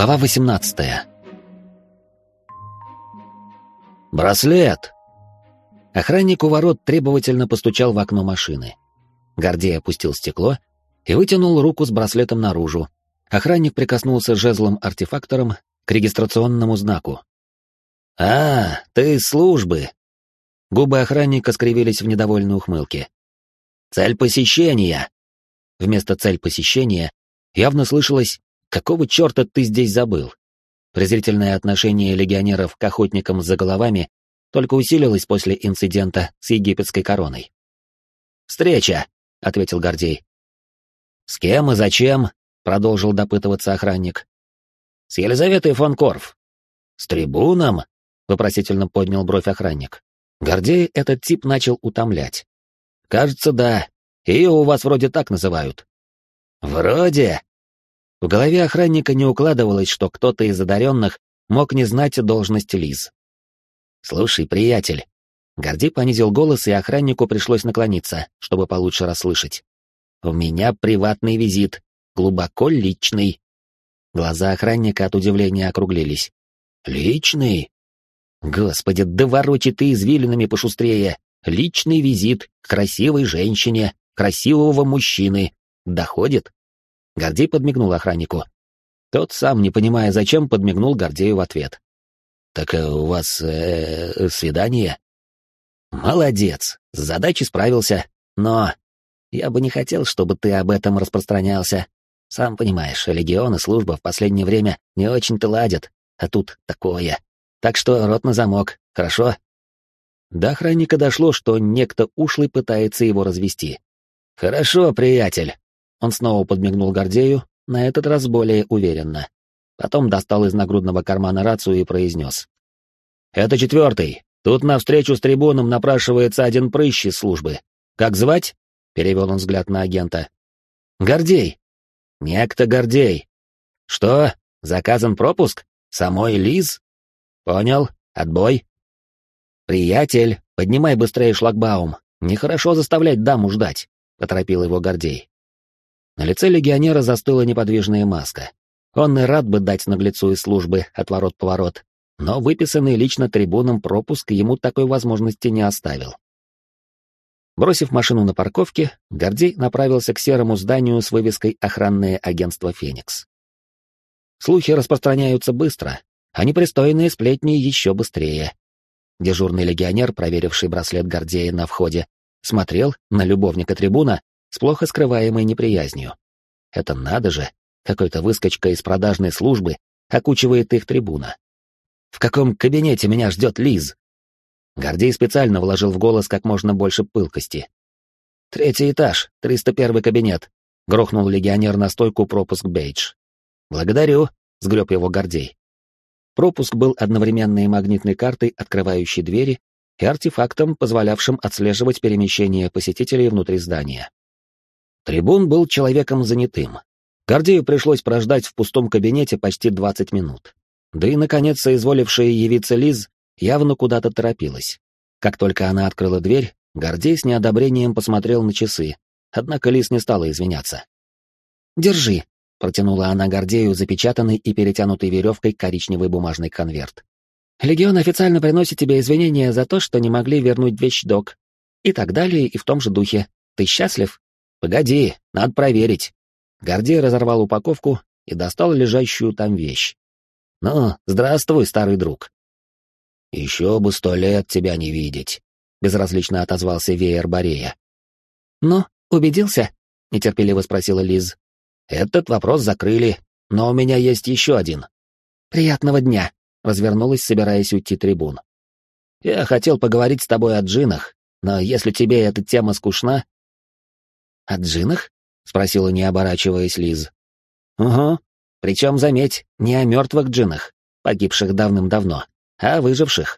Глава 18. «Браслет!» Охранник у ворот требовательно постучал в окно машины. Гордей опустил стекло и вытянул руку с браслетом наружу. Охранник прикоснулся жезлом-артефактором к регистрационному знаку. «А, ты из службы!» Губы охранника скривились в недовольной ухмылке. «Цель посещения!» Вместо «цель посещения» явно слышалось: «Какого черта ты здесь забыл?» Презрительное отношение легионеров к охотникам за головами только усилилось после инцидента с египетской короной. «Встреча», — ответил Гордей. «С кем и зачем?» — продолжил допытываться охранник. «С Елизаветой фон Корф». «С трибуном?» — вопросительно поднял бровь охранник. Гордей этот тип начал утомлять. «Кажется, да. Ее у вас вроде так называют». «Вроде?» В голове охранника не укладывалось, что кто-то из одаренных мог не знать должность Лиз. «Слушай, приятель». Гордей понизил голос, и охраннику пришлось наклониться, чтобы получше расслышать. «У меня приватный визит, глубоко личный». Глаза охранника от удивления округлились. «Личный? Господи, да ворочи ты извилинами пошустрее. Личный визит к красивой женщине, красивого мужчины. Доходит?» Гордей подмигнул охраннику. Тот, сам не понимая зачем, подмигнул Гордею в ответ. «Так у вас свидание?» «Молодец, с задачей справился, но я бы не хотел, чтобы ты об этом распространялся. Сам понимаешь, легион и служба в последнее время не очень-то ладят, а тут такое. Так что рот на замок, хорошо?» До охранника дошло, что некто ушлый пытается его развести. «Хорошо, приятель». Он снова подмигнул Гордею, на этот раз более уверенно. Потом достал из нагрудного кармана рацию и произнес. «Это 4-й. Тут на встречу с трибуном напрашивается один прыщ из службы. Как звать?» — перевел он взгляд на агента. «Гордей». «Некто Гордей». «Что? Заказан пропуск? Самой Лиз?» «Понял. Отбой». «Приятель, поднимай быстрее шлагбаум. Нехорошо заставлять даму ждать», — поторопил его Гордей. На лице легионера застыла неподвижная маска. Он и рад бы дать наглецу из службы отворот-поворот, но выписанный лично трибуном пропуск ему такой возможности не оставил. Бросив машину на парковке, Гордей направился к серому зданию с вывеской «Охранное агентство «Феникс». Слухи распространяются быстро, а непристойные сплетни еще быстрее. Дежурный легионер, проверивший браслет Гордея на входе, смотрел на любовника трибуна с плохо скрываемой неприязнью. Это надо же, какой-то выскочка из продажной службы окучивает их трибуна. «В каком кабинете меня ждет Лиз?» Гордей специально вложил в голос как можно больше пылкости. «3-й этаж, 301 кабинет», — грохнул легионер на стойку пропуск бейдж. «Благодарю», — сгреб его Гордей. Пропуск был одновременно и магнитной картой, открывающей двери, и артефактом, позволявшим отслеживать перемещение посетителей внутри здания. Трибун был человеком занятым. Гордею пришлось прождать в пустом кабинете почти 20 минут. Да и, наконец, соизволившая явиться Лиз явно куда-то торопилась. Как только она открыла дверь, Гордей с неодобрением посмотрел на часы, однако Лиз не стала извиняться. «Держи», — протянула она Гордею запечатанный и перетянутый веревкой коричневый бумажный конверт. «Легион официально приносит тебе извинения за то, что не могли вернуть вещдок. И так далее, и в том же духе. Ты счастлив?» «Погоди, надо проверить». Гордей разорвал упаковку и достал лежащую там вещь. «Ну, здравствуй, старый друг». «Еще бы 100 лет тебя не видеть», — безразлично отозвался веер Борея. «Ну, убедился?» — нетерпеливо спросила Лиз. «Этот вопрос закрыли, но у меня есть еще один». «Приятного дня», — развернулась, собираясь уйти трибун. «Я хотел поговорить с тобой о джиннах, но если тебе эта тема скучна...» «О джиннах?» — спросила, не оборачиваясь, Лиз. «Угу. Причем, заметь, не о мертвых джиннах, погибших давным-давно, а о выживших».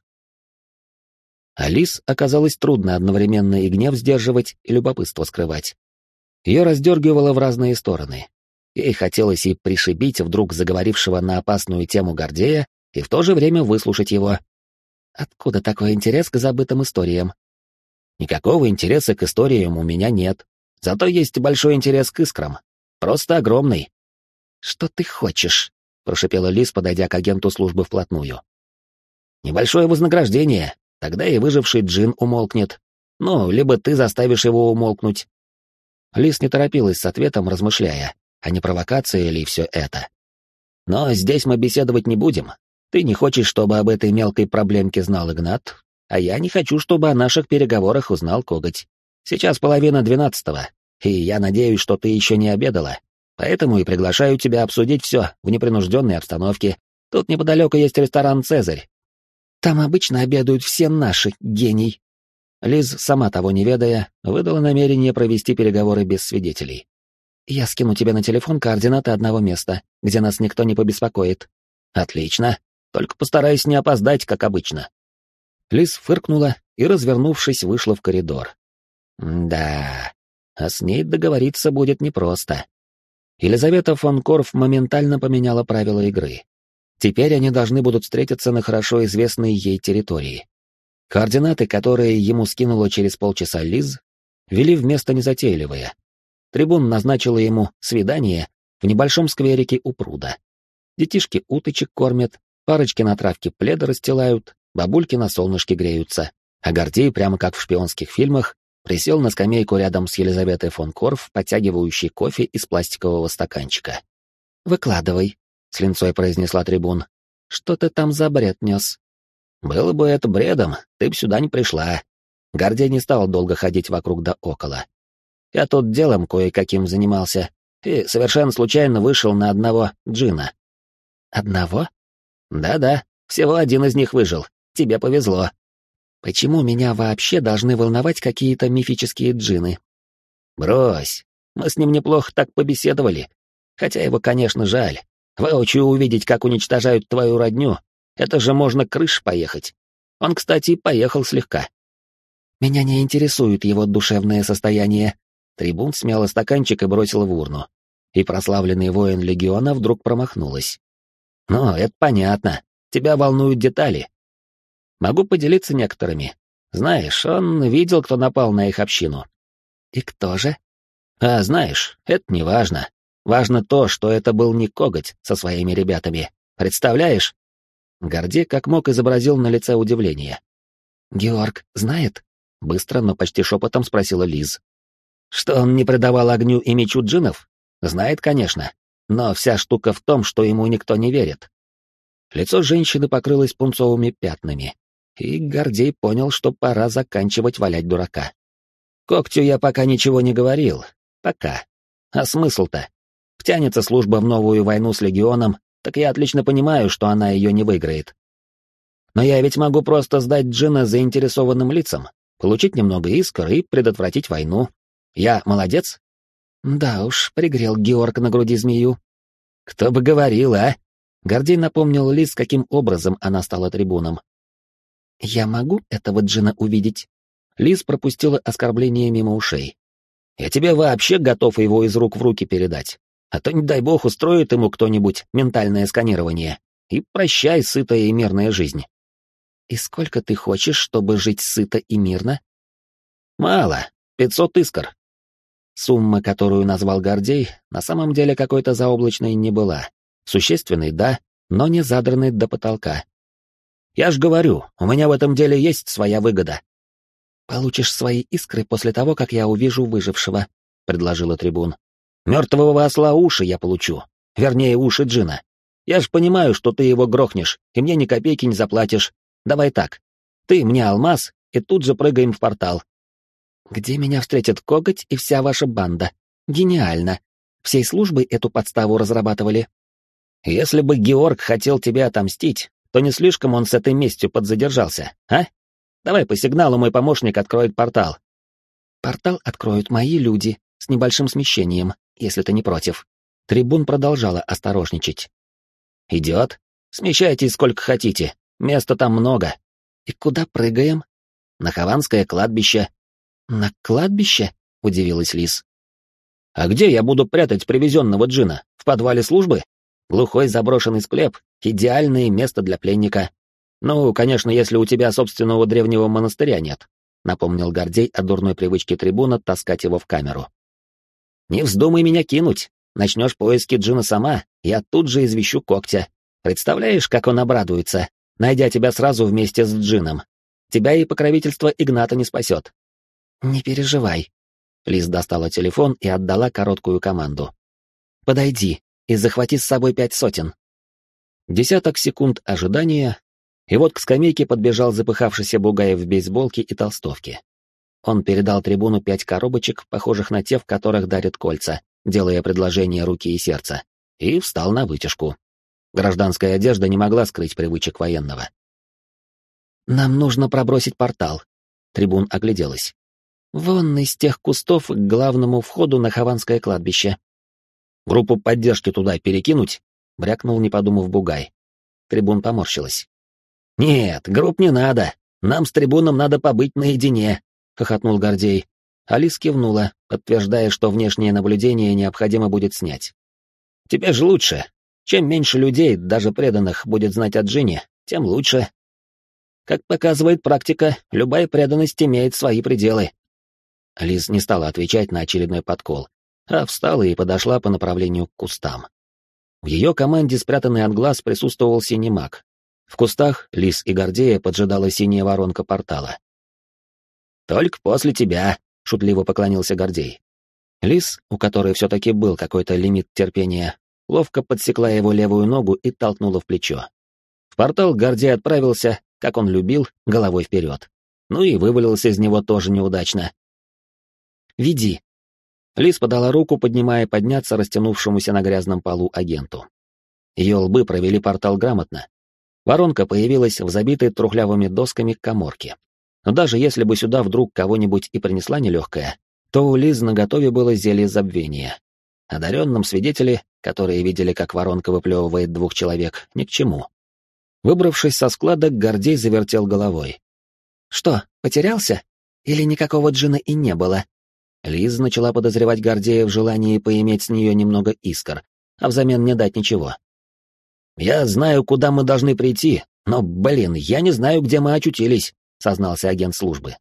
А Лиз оказалось трудно одновременно и гнев сдерживать, и любопытство скрывать. Ее раздергивало в разные стороны. Ей хотелось и пришибить вдруг заговорившего на опасную тему Гордея, и в то же время выслушать его. Откуда такой интерес к забытым историям? Никакого интереса к историям у меня нет. Зато есть большой интерес к искрам. Просто огромный. «Что ты хочешь?» прошипела Лиз, подойдя к агенту службы вплотную. «Небольшое вознаграждение, тогда и выживший джин умолкнет. Ну, либо ты заставишь его умолкнуть». Лиз не торопилась с ответом, размышляя, а не провокация ли все это. «Но здесь мы беседовать не будем. Ты не хочешь, чтобы об этой мелкой проблемке знал Игнат, а я не хочу, чтобы о наших переговорах узнал Коготь. Сейчас 11:30, и я надеюсь, что ты еще не обедала, поэтому и приглашаю тебя обсудить все в непринужденной обстановке. Тут неподалеку есть ресторан «Цезарь». Там обычно обедают все наши, гений». Лиз, сама того не ведая, выдала намерение провести переговоры без свидетелей. «Я скину тебе на телефон координаты одного места, где нас никто не побеспокоит». «Отлично. Только постараюсь не опоздать, как обычно». Лиз фыркнула и, развернувшись, вышла в коридор. Да, а с ней договориться будет непросто. Елизавета фон Корф моментально поменяла правила игры. Теперь они должны будут встретиться на хорошо известной ей территории. Координаты, которые ему скинула через полчаса Лиз, вели в место незатейливое. Трибун назначила ему свидание в небольшом скверике у пруда. Детишки уточек кормят, парочки на травке пледы расстилают, бабульки на солнышке греются, а Гордей, прямо как в шпионских фильмах, присел на скамейку рядом с Елизаветой фон Корф, подтягивающей кофе из пластикового стаканчика. «Выкладывай», — с линцой произнесла трибун. «Что ты там за бред нес?» «Было бы это бредом, ты б сюда не пришла». Гордей не стал долго ходить вокруг да около. «Я тут делом кое-каким занимался, и совершенно случайно вышел на одного джина». «Одного?» «Да-да, всего один из них выжил. Тебе повезло». «Почему меня вообще должны волновать какие-то мифические джинны?» «Брось, мы с ним неплохо так побеседовали. Хотя его, конечно, жаль. Воочию увидеть, как уничтожают твою родню, это же можно крыш поехать. Он, кстати, поехал слегка». «Меня не интересует его душевное состояние». Трибун смяла стаканчик и бросила в урну. И прославленный воин легиона вдруг промахнулась. «Ну, это понятно. Тебя волнуют детали. Могу поделиться некоторыми. Знаешь, он видел, кто напал на их общину». «И кто же?» «А знаешь, это не важно. Важно то, что это был не Коготь со своими ребятами. Представляешь?» Гордей как мог изобразил на лице удивление. «Георг знает?» — быстро, но почти шепотом спросила Лиз. «Что он не предавал огню и мечу джиннов? Знает, конечно. Но вся штука в том, что ему никто не верит». Лицо женщины покрылось пунцовыми пятнами, и Гордей понял, что пора заканчивать валять дурака. «Когтю я пока ничего не говорил. Пока. А смысл-то? Втянется служба в новую войну с легионом, так я отлично понимаю, что она ее не выиграет. Но я ведь могу просто сдать джина заинтересованным лицам, получить немного искр и предотвратить войну. Я молодец?» «Да уж, пригрел Георг на груди змею». «Кто бы говорил, а?» Гордей напомнил Лиз, каким образом она стала трибуном. «Я могу этого джина увидеть?» Лиз пропустила оскорбление мимо ушей. «Я тебе вообще готов его из рук в руки передать. А то, не дай бог, устроит ему кто-нибудь ментальное сканирование. И прощай, сытая и мирная жизнь». «И сколько ты хочешь, чтобы жить сыто и мирно?» «Мало. 500 искр». Сумма, которую назвал Гордей, на самом деле какой-то заоблачной не была. Существенной, да, но не задранной до потолка. «Я ж говорю, у меня в этом деле есть своя выгода». «Получишь свои искры после того, как я увижу выжившего», — предложила трибун. «Мертвого осла уши я получу. Вернее, уши джина. Я ж понимаю, что ты его грохнешь, и мне ни копейки не заплатишь. Давай так. Ты мне алмаз, и тут же прыгаем в портал». «Где меня встретит Коготь и вся ваша банда? Гениально. Всей службой эту подставу разрабатывали». «Если бы Георг хотел тебе отомстить, то не слишком он с этой местью подзадержался, а? Давай по сигналу мой помощник откроет портал». «Портал откроют мои люди, с небольшим смещением, если ты не против». Трибун продолжала осторожничать. «Идет. Смещайтесь сколько хотите, места там много». «И куда прыгаем?» «На Хованское кладбище». «На кладбище?» — удивилась Лиз. «А где я буду прятать привезенного джина? В подвале службы? Глухой заброшенный склеп — идеальное место для пленника. Ну, конечно, если у тебя собственного древнего монастыря нет», — напомнил Гордей о дурной привычке трибуна таскать его в камеру. «Не вздумай меня кинуть. начнешь поиски Джина сама, я тут же извещу Когтя. Представляешь, как он обрадуется, найдя тебя сразу вместе с Джином. Тебя и покровительство Игната не спасет». «Не переживай». Лиз достала телефон и отдала короткую команду. «Подойди и захвати с собой 5 сотен». Десяток секунд ожидания, и вот к скамейке подбежал запыхавшийся бугай в бейсболке и толстовке. Он передал трибуну 5 коробочек, похожих на те, в которых дарят кольца, делая предложение руки и сердца, и встал на вытяжку. Гражданская одежда не могла скрыть привычек военного. «Нам нужно пробросить портал», — трибун огляделась. «Вон из тех кустов к главному входу на Хованское кладбище». «Группу поддержки туда перекинуть?» — брякнул, не подумав, бугай. Трибун поморщилась. «Нет, групп не надо. Нам с трибуном надо побыть наедине», — хохотнул Гордей. Алис кивнула, подтверждая, что внешнее наблюдение необходимо будет снять. «Тебе же лучше. Чем меньше людей, даже преданных, будет знать о Джине, тем лучше. Как показывает практика, любая преданность имеет свои пределы». Лиз не стала отвечать на очередной подкол, а встала и подошла по направлению к кустам. В ее команде, спрятанный от глаз, присутствовал синий маг. В кустах Лиз и Гордея поджидала синяя воронка портала. «Только после тебя», — шутливо поклонился Гордей. Лиз, у которой все-таки был какой-то лимит терпения, ловко подсекла его левую ногу и толкнула в плечо. В портал Гордей отправился, как он любил, головой вперед. Ну и вывалился из него тоже неудачно. «Веди». Лиз подала руку, поднимая подняться растянувшемуся на грязном полу агенту. Ее лбы провели портал грамотно. Воронка появилась в забитой трухлявыми досками каморке. Но даже если бы сюда вдруг кого-нибудь и принесла нелегкая, то у Лиз наготове было зелье забвения. Одаренным свидетели, которые видели, как воронка выплевывает 2 человек, ни к чему. Выбравшись со склада, Гордей завертел головой. «Что, потерялся? Или никакого Джина и не было?» Лиз начала подозревать Гордея в желании поиметь с нее немного искр, а взамен не дать ничего. «Я знаю, куда мы должны прийти, но, блин, я не знаю, где мы очутились», — сознался агент службы.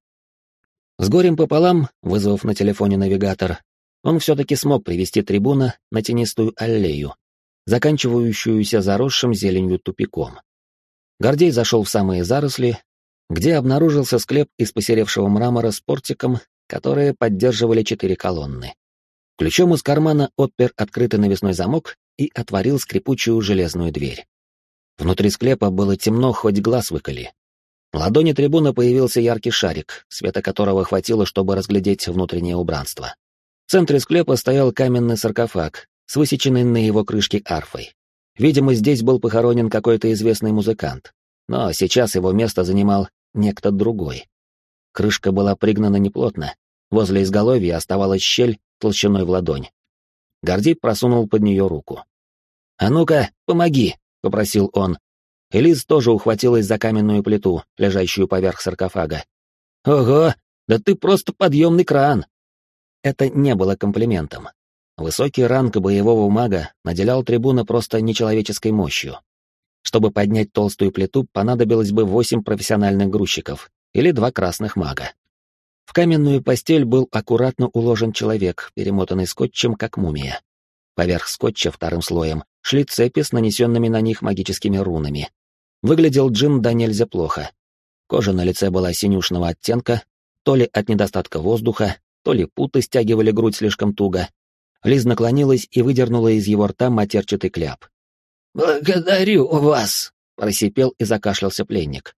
С горем пополам, вызвав на телефоне навигатор, он все-таки смог привести трибуна на тенистую аллею, заканчивающуюся заросшим зеленью тупиком. Гордей зашел в самые заросли, где обнаружился склеп из посеревшего мрамора с портиком, которые поддерживали 4 колонны. Ключом из кармана отпер открытый навесной замок и отворил скрипучую железную дверь. Внутри склепа было темно, хоть глаз выколи. В ладони трибуна появился яркий шарик, света которого хватило, чтобы разглядеть внутреннее убранство. В центре склепа стоял каменный саркофаг с высеченной на его крышке арфой. Видимо, здесь был похоронен какой-то известный музыкант, но сейчас его место занимал некто другой. Крышка была пригнана неплотно, возле изголовья оставалась щель толщиной в ладонь. Гордей просунул под нее руку. «А ну-ка, помоги!» — попросил он. Элиз тоже ухватилась за каменную плиту, лежащую поверх саркофага. «Ого, да ты просто подъемный кран!» Это не было комплиментом. Высокий ранг боевого мага наделял трибуна просто нечеловеческой мощью. Чтобы поднять толстую плиту, понадобилось бы 8 профессиональных грузчиков или 2 красных мага. В каменную постель был аккуратно уложен человек, перемотанный скотчем, как мумия. Поверх скотча вторым слоем шли цепи с нанесенными на них магическими рунами. Выглядел Джин да нельзя плохо. Кожа на лице была синюшного оттенка, то ли от недостатка воздуха, то ли путы стягивали грудь слишком туго. Лиз наклонилась и выдернула из его рта матерчатый кляп. «Благодарю вас!» — просипел и закашлялся пленник.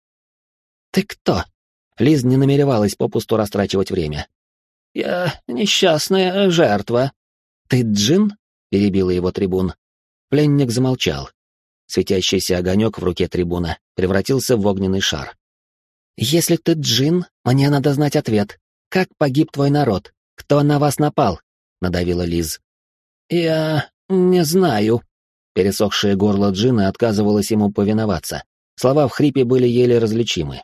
«Ты кто?» Лиз не намеревалась попусту растрачивать время. «Я несчастная жертва». «Ты Джин?» — перебила его трибун. Пленник замолчал. Светящийся огонек в руке трибуна превратился в огненный шар. «Если ты Джин, мне надо знать ответ. Как погиб твой народ? Кто на вас напал?» — надавила Лиз. «Я не знаю». Пересохшее горло Джина отказывалось ему повиноваться. Слова в хрипе были еле различимы.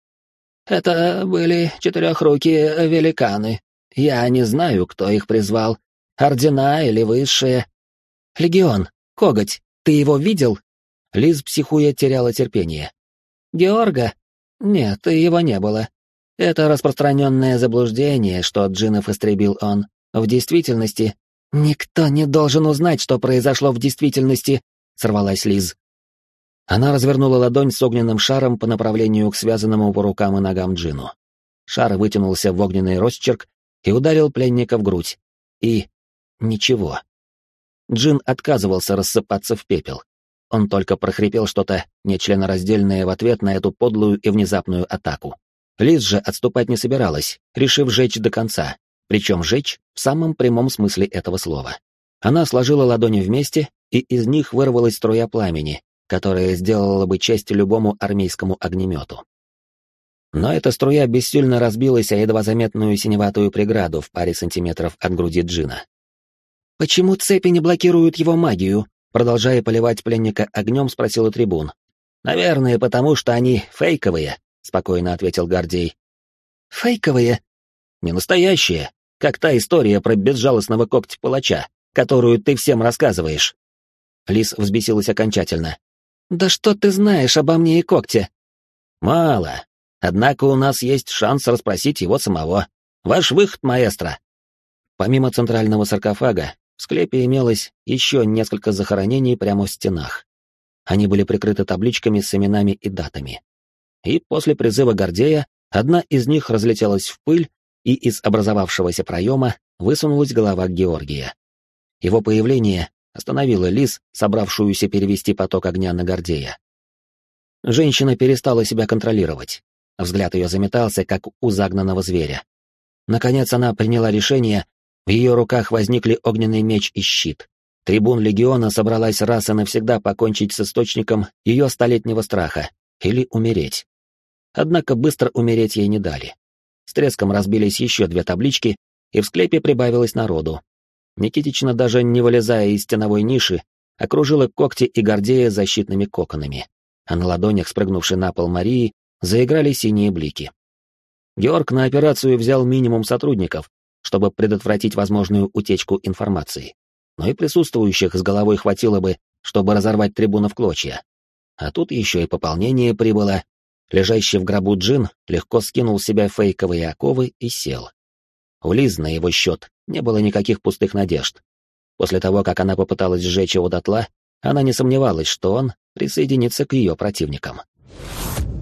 «Это были 4-рукие великаны. Я не знаю, кто их призвал. Ордена или высшие. Легион, коготь, ты его видел?» Лиз, психуя, теряла терпение. «Георга? Нет, его не было. Это распространенное заблуждение, что джиннов истребил он. В действительности, «Никто не должен узнать, что произошло в действительности», — сорвалась Лиз. Она развернула ладонь с огненным шаром по направлению к связанному по рукам и ногам Джину. Шар вытянулся в огненный росчерк и ударил пленника в грудь. И... ничего. Джин отказывался рассыпаться в пепел. Он только прохрипел что-то нечленораздельное в ответ на эту подлую и внезапную атаку. Лиз же отступать не собиралась, решив жечь до конца, причем жечь в самом прямом смысле этого слова. Она сложила ладони вместе, и из них вырвалась струя пламени, которая сделала бы честь любому армейскому огнемету. Но эта струя бессильно разбилась о едва заметную синеватую преграду в паре сантиметров от груди Джина. «Почему цепи не блокируют его магию?» Продолжая поливать пленника огнем, спросила трибун. «Наверное, потому что они фейковые», — спокойно ответил Гордей. «Фейковые?» «Не настоящие, как та история про безжалостного когтя-палача, которую ты всем рассказываешь». Лис взбесилась окончательно. «Да что ты знаешь обо мне и когте?» «Мало. Однако у нас есть шанс расспросить его самого. Ваш выход, маэстро». Помимо центрального саркофага, в склепе имелось еще несколько захоронений прямо в стенах. Они были прикрыты табличками с именами и датами. И после призыва Гордея одна из них разлетелась в пыль, и из образовавшегося проема высунулась голова Георгия. Его появление остановило Лиз, собравшуюся перевести поток огня на Гордея. Женщина перестала себя контролировать. Взгляд ее заметался, как у загнанного зверя. Наконец она приняла решение. В ее руках возникли огненный меч и щит. Трибун легиона собралась раз и навсегда покончить с источником ее столетнего страха или умереть. Однако быстро умереть ей не дали. С треском разбились еще 2 таблички, и в склепе прибавилось народу. Никитична, даже не вылезая из стеновой ниши, окружила когти и Гордея защитными коконами, а на ладонях, спрыгнувшей на пол Марии, заиграли синие блики. Георг на операцию взял минимум сотрудников, чтобы предотвратить возможную утечку информации. Но и присутствующих с головой хватило бы, чтобы разорвать трибуну в клочья. А тут еще и пополнение прибыло. Лежащий в гробу Джин легко скинул с себя фейковые оковы и сел. У Лиз на его счет не было никаких пустых надежд. После того, как она попыталась сжечь его дотла, она не сомневалась, что он присоединится к ее противникам.